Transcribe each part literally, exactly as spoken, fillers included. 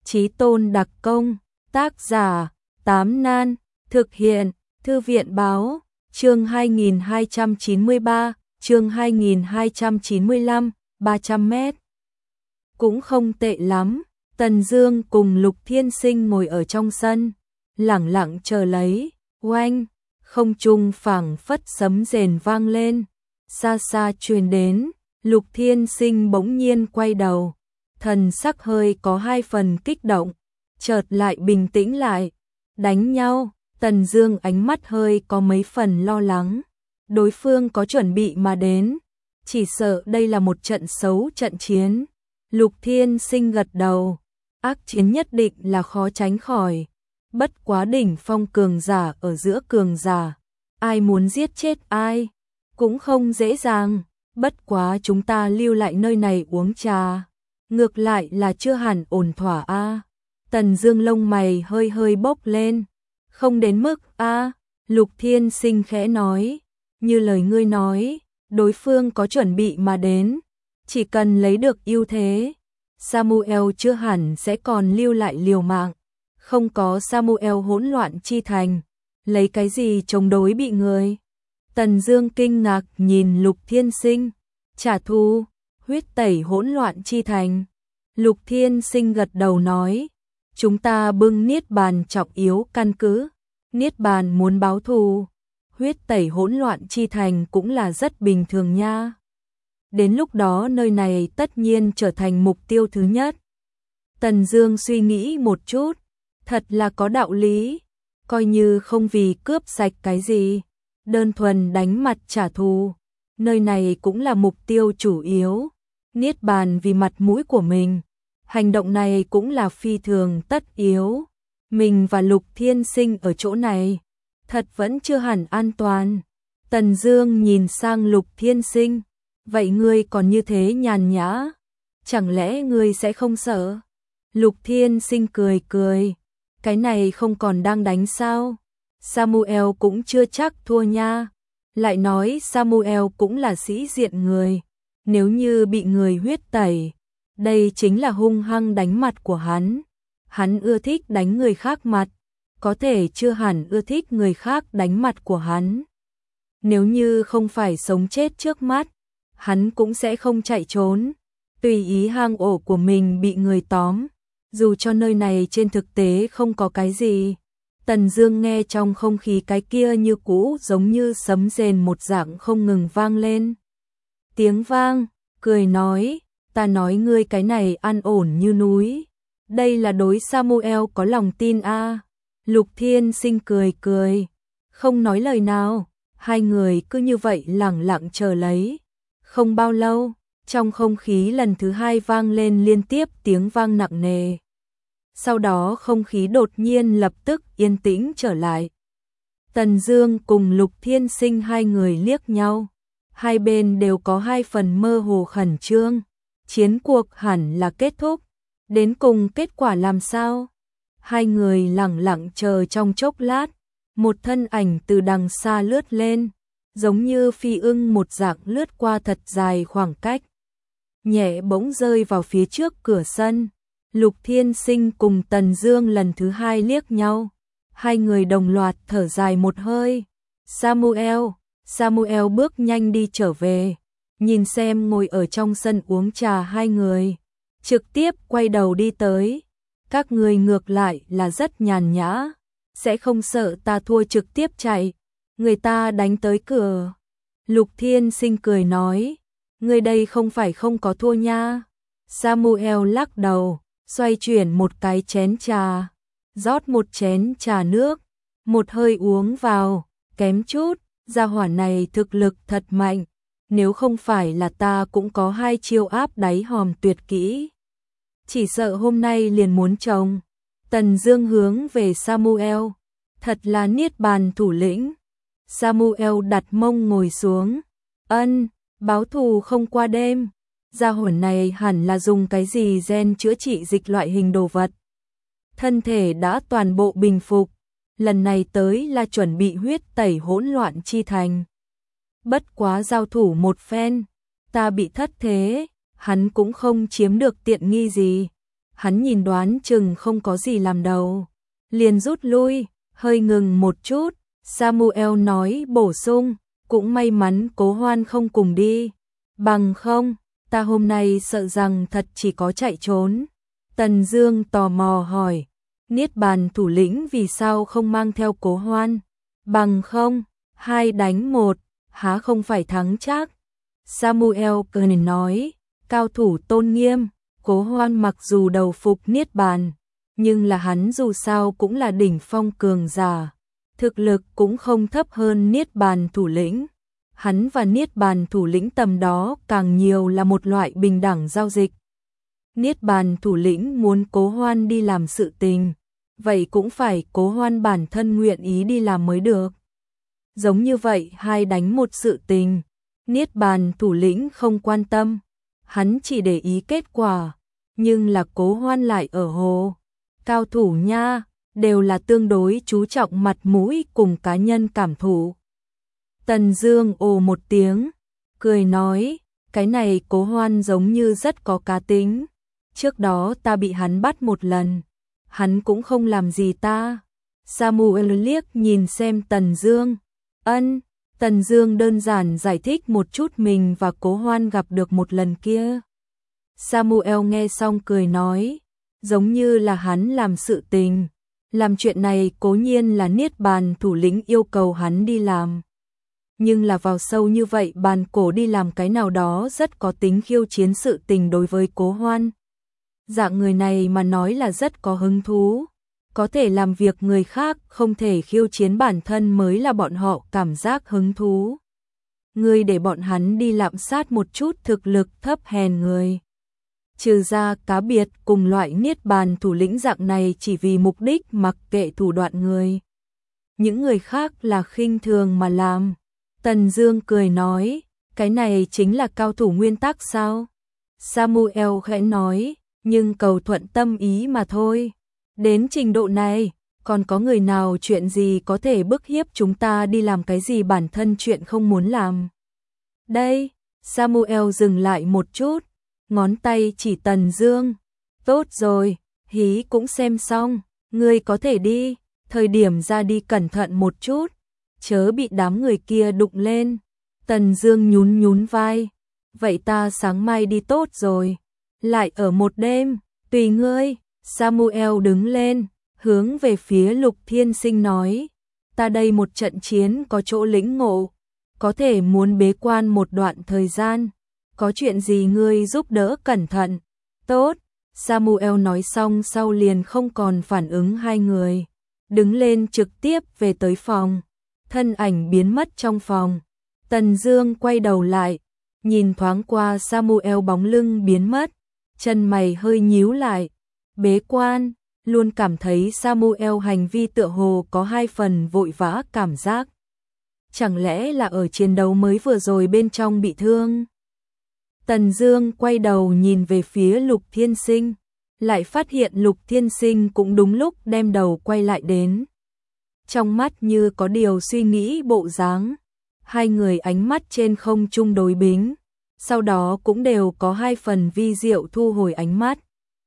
Chí tôn đặc công, tác giả, Tám Nan, thực hiện, Thư viện báo, chương hai nghìn hai trăm chín mươi ba, chương hai nghìn hai trăm chín mươi lăm, ba trăm mét. Cũng không tệ lắm, Tần Dương cùng Lục Thiên Sinh ngồi ở trong sân, lẳng lặng chờ lấy, oanh, không trung phảng phất sấm rền vang lên, xa xa truyền đến, Lục Thiên Sinh bỗng nhiên quay đầu, thần sắc hơi có hai phần kích động, chợt lại bình tĩnh lại, đánh nhau, Tần Dương ánh mắt hơi có mấy phần lo lắng, đối phương có chuẩn bị mà đến, chỉ sợ đây là một trận xấu trận chiến. Lục Thiên Sinh gật đầu, ác chiến nhất định là khó tránh khỏi, bất quá đỉnh phong cường giả ở giữa cường giả, ai muốn giết chết ai, cũng không dễ dàng, bất quá chúng ta lưu lại nơi này uống trà, ngược lại là chưa hẳn ổn thỏa a. À. Tần Dương lông mày hơi hơi bốc lên, không đến mức a. À. Lục Thiên Sinh khẽ nói, như lời ngươi nói, đối phương có chuẩn bị mà đến, chỉ cần lấy được ưu thế, Samuel chưa hẳn sẽ còn lưu lại liều mạng, không có Samuel hỗn loạn chi thành, lấy cái gì chống đối bị người. Tần Dương kinh ngạc nhìn Lục Thiên Sinh, trả thù, huyết tẩy hỗn loạn chi thành. Lục Thiên Sinh gật đầu nói, chúng ta bưng niết bàn trọng yếu căn cứ, niết bàn muốn báo thù, huyết tẩy hỗn loạn chi thành cũng là rất bình thường nha. Đến lúc đó nơi này tất nhiên trở thành mục tiêu thứ nhất. Tần Dương suy nghĩ một chút, thật là có đạo lý, coi như không vì cướp sạch cái gì, đơn thuần đánh mặt trả thù, nơi này cũng là mục tiêu chủ yếu. Niết bàn vì mặt mũi của mình, hành động này cũng là phi thường tất yếu. Mình và Lục Thiên Sinh ở chỗ này, thật vẫn chưa hẳn an toàn. Tần Dương nhìn sang Lục Thiên Sinh, vậy ngươi còn như thế nhàn nhã, chẳng lẽ ngươi sẽ không sợ? Lục Thiên Sinh cười cười, cái này không còn đang đánh sao? Samuel cũng chưa chắc thua nha, lại nói Samuel cũng là sĩ diện người, nếu như bị người huyết tẩy, đây chính là hung hăng đánh mặt của hắn. Hắn ưa thích đánh người khác mặt, có thể chưa hẳn ưa thích người khác đánh mặt của hắn. Nếu như không phải sống chết trước mắt, hắn cũng sẽ không chạy trốn, tùy ý hang ổ của mình bị người tóm, dù cho nơi này trên thực tế không có cái gì. Tần Dương nghe trong không khí cái kia như cũ giống như sấm rền một dạng không ngừng vang lên. Tiếng vang, cười nói, ta nói ngươi cái này an ổn như núi. Đây là đối Samuel có lòng tin a. À. Lục Thiên Sinh cười cười, không nói lời nào, hai người cứ như vậy lẳng lặng chờ lấy. Không bao lâu, trong không khí lần thứ hai vang lên liên tiếp tiếng vang nặng nề. Sau đó không khí đột nhiên lập tức yên tĩnh trở lại. Tần Dương cùng Lục Thiên Sinh hai người liếc nhau, hai bên đều có hai phần mơ hồ khẩn trương, chiến cuộc hẳn là kết thúc, đến cùng kết quả làm sao? Hai người lặng lặng chờ trong chốc lát, một thân ảnh từ đằng xa lướt lên, giống như phi ưng một dạng lướt qua thật dài khoảng cách, nhẹ bỗng rơi vào phía trước cửa sân. Lục Thiên Sinh cùng Tần Dương lần thứ hai liếc nhau, hai người đồng loạt thở dài một hơi. Samuel, Samuel bước nhanh đi trở về, nhìn xem ngồi ở trong sân uống trà hai người, trực tiếp quay đầu đi tới. Các người ngược lại là rất nhàn nhã, sẽ không sợ ta thua trực tiếp chạy, người ta đánh tới cửa. Lục Thiên Sinh cười nói, người đây không phải không có thua nha. Samuel lắc đầu, xoay chuyển một cái chén trà, rót một chén trà nước, một hơi uống vào, kém chút, gia hỏa này thực lực thật mạnh, nếu không phải là ta cũng có hai chiêu áp đáy hòm tuyệt kỹ, chỉ sợ hôm nay liền muốn trồng. Tần Dương hướng về Samuel, thật là niết bàn thủ lĩnh. Samuel đặt mông ngồi xuống, ân, báo thù không qua đêm. Gia hỏa này hẳn là dùng cái gì gen chữa trị dịch loại hình đồ vật. Thân thể đã toàn bộ bình phục, lần này tới là chuẩn bị huyết tẩy hỗn loạn chi thành. Bất quá giao thủ một phen, ta bị thất thế, hắn cũng không chiếm được tiện nghi gì. hắn nhìn đoán chừng không có gì làm đầu, liền rút lui, hơi ngừng một chút, Samuel nói bổ sung, cũng may mắn Cố Hoan không cùng đi, bằng không, ta hôm nay sợ rằng thật chỉ có chạy trốn. Tần Dương tò mò hỏi, Niết Bàn thủ lĩnh vì sao không mang theo Cố Hoan, bằng không, hai đánh một, há không phải thắng chắc. Samuel cười nói, cao thủ tôn nghiêm, Cố Hoan mặc dù đầu phục Niết Bàn, nhưng là hắn dù sao cũng là đỉnh phong cường giả, thực lực cũng không thấp hơn Niết Bàn thủ lĩnh. Hắn và Niết Bàn thủ lĩnh tầm đó càng nhiều là một loại bình đẳng giao dịch. Niết Bàn thủ lĩnh muốn Cố Hoan đi làm sự tình, vậy cũng phải Cố Hoan bản thân nguyện ý đi làm mới được. Giống như vậy hai đánh một sự tình, Niết Bàn thủ lĩnh không quan tâm, hắn chỉ để ý kết quả, nhưng là Cố Hoan lại ở hồ. Cao thủ nha, đều là tương đối chú trọng mặt mũi cùng cá nhân cảm thụ. Tần Dương ồ một tiếng, cười nói, cái này Cố Hoan giống như rất có cá tính. Trước đó ta bị hắn bắt một lần, hắn cũng không làm gì ta. Samuel liếc nhìn xem Tần Dương. Ân, Tần Dương đơn giản giải thích một chút mình và Cố Hoan gặp được một lần kia. Samuel nghe xong cười nói, giống như là hắn làm sự tình. Làm chuyện này cố nhiên là Niết Bàn thủ lĩnh yêu cầu hắn đi làm. Nhưng là vào sâu như vậy bàn cổ đi làm cái nào đó rất có tính khiêu chiến sự tình đối với Cố Hoan. Dạng người này mà nói là rất có hứng thú. Có thể làm việc người khác, không thể khiêu chiến bản thân mới là bọn họ cảm giác hứng thú. Người để bọn hắn đi lạm sát một chút thực lực thấp hèn người. Trừ ra cá biệt cùng loại Niết Bàn thủ lĩnh dạng này chỉ vì mục đích mặc kệ thủ đoạn người. Những người khác là khinh thường mà làm. Tần Dương cười nói, cái này chính là cao thủ nguyên tắc sao? Samuel khẽ nói, nhưng cầu thuận tâm ý mà thôi. Đến trình độ này, còn có người nào chuyện gì có thể bức hiếp chúng ta đi làm cái gì bản thân chuyện không muốn làm? Đây, Samuel dừng lại một chút, ngón tay chỉ Tần Dương. Tốt rồi, hí cũng xem xong, ngươi có thể đi, thời điểm ra đi cẩn thận một chút, chớ bị đám người kia đụng lên. Tần Dương nhún nhún vai, vậy ta sáng mai đi tốt rồi, lại ở một đêm, tùy ngươi. Samuel đứng lên, hướng về phía Lục Thiên Sinh nói, ta đây một trận chiến có chỗ lĩnh ngộ, có thể muốn bế quan một đoạn thời gian, có chuyện gì ngươi giúp đỡ cẩn thận. Tốt, Samuel nói xong sau liền không còn phản ứng hai người, đứng lên trực tiếp về tới phòng, thân ảnh biến mất trong phòng. Tần Dương quay đầu lại, nhìn thoáng qua Samuel bóng lưng biến mất, chân mày hơi nhíu lại. Bế quan, luôn cảm thấy Samuel hành vi tựa hồ có hai phần vội vã cảm giác. Chẳng lẽ là ở chiến đấu mới vừa rồi bên trong bị thương? Tần Dương quay đầu nhìn về phía Lục Thiên Sinh, lại phát hiện Lục Thiên Sinh cũng đúng lúc đem đầu quay lại đến. Trong mắt như có điều suy nghĩ bộ dáng, hai người ánh mắt trên không trung đối bính, sau đó cũng đều có hai phần vi diệu thu hồi ánh mắt.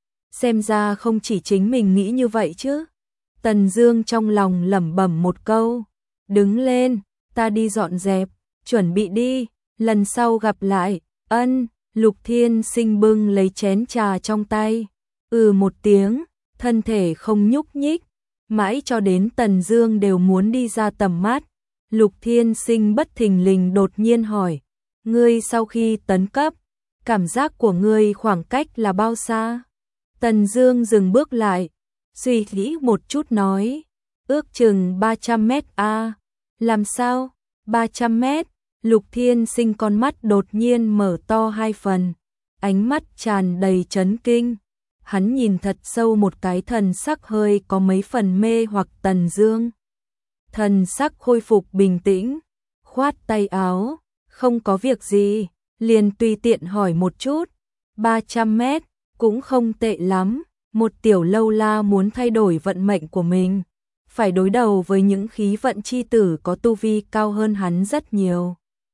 Xem ra không chỉ chính mình nghĩ như vậy chứ. Tần Dương trong lòng lẩm bẩm một câu, đứng lên, ta đi dọn dẹp, chuẩn bị đi, lần sau gặp lại. Ân, Lục Thiên Sinh bưng lấy chén trà trong tay, ừ một tiếng, thân thể không nhúc nhích, mãi cho đến Tần Dương đều muốn đi ra tầm mắt. Lục Thiên Sinh bất thình lình đột nhiên hỏi, ngươi sau khi tấn cấp, cảm giác của ngươi khoảng cách là bao xa? Tần Dương dừng bước lại, suy nghĩ một chút nói, ước chừng ba trăm mét a. À. Làm sao? ba trăm mét? Lục Thiên Sinh con mắt đột nhiên mở to hai phần, ánh mắt tràn đầy chấn kinh. Hắn nhìn thật sâu một cái, thần sắc hơi có mấy phần mê hoặc Tần Dương. Thần sắc khôi phục bình tĩnh, khoát tay áo, không có việc gì, liền tùy tiện hỏi một chút, ba trăm mét, cũng không tệ lắm, một tiểu lâu la muốn thay đổi vận mệnh của mình, phải đối đầu với những khí vận chi tử có tu vi cao hơn hắn rất nhiều.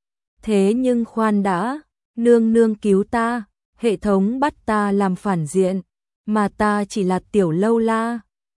Thế nhưng khoan đã, nương nương cứu ta, hệ thống bắt ta làm phản diện, mà ta chỉ là tiểu lâu la.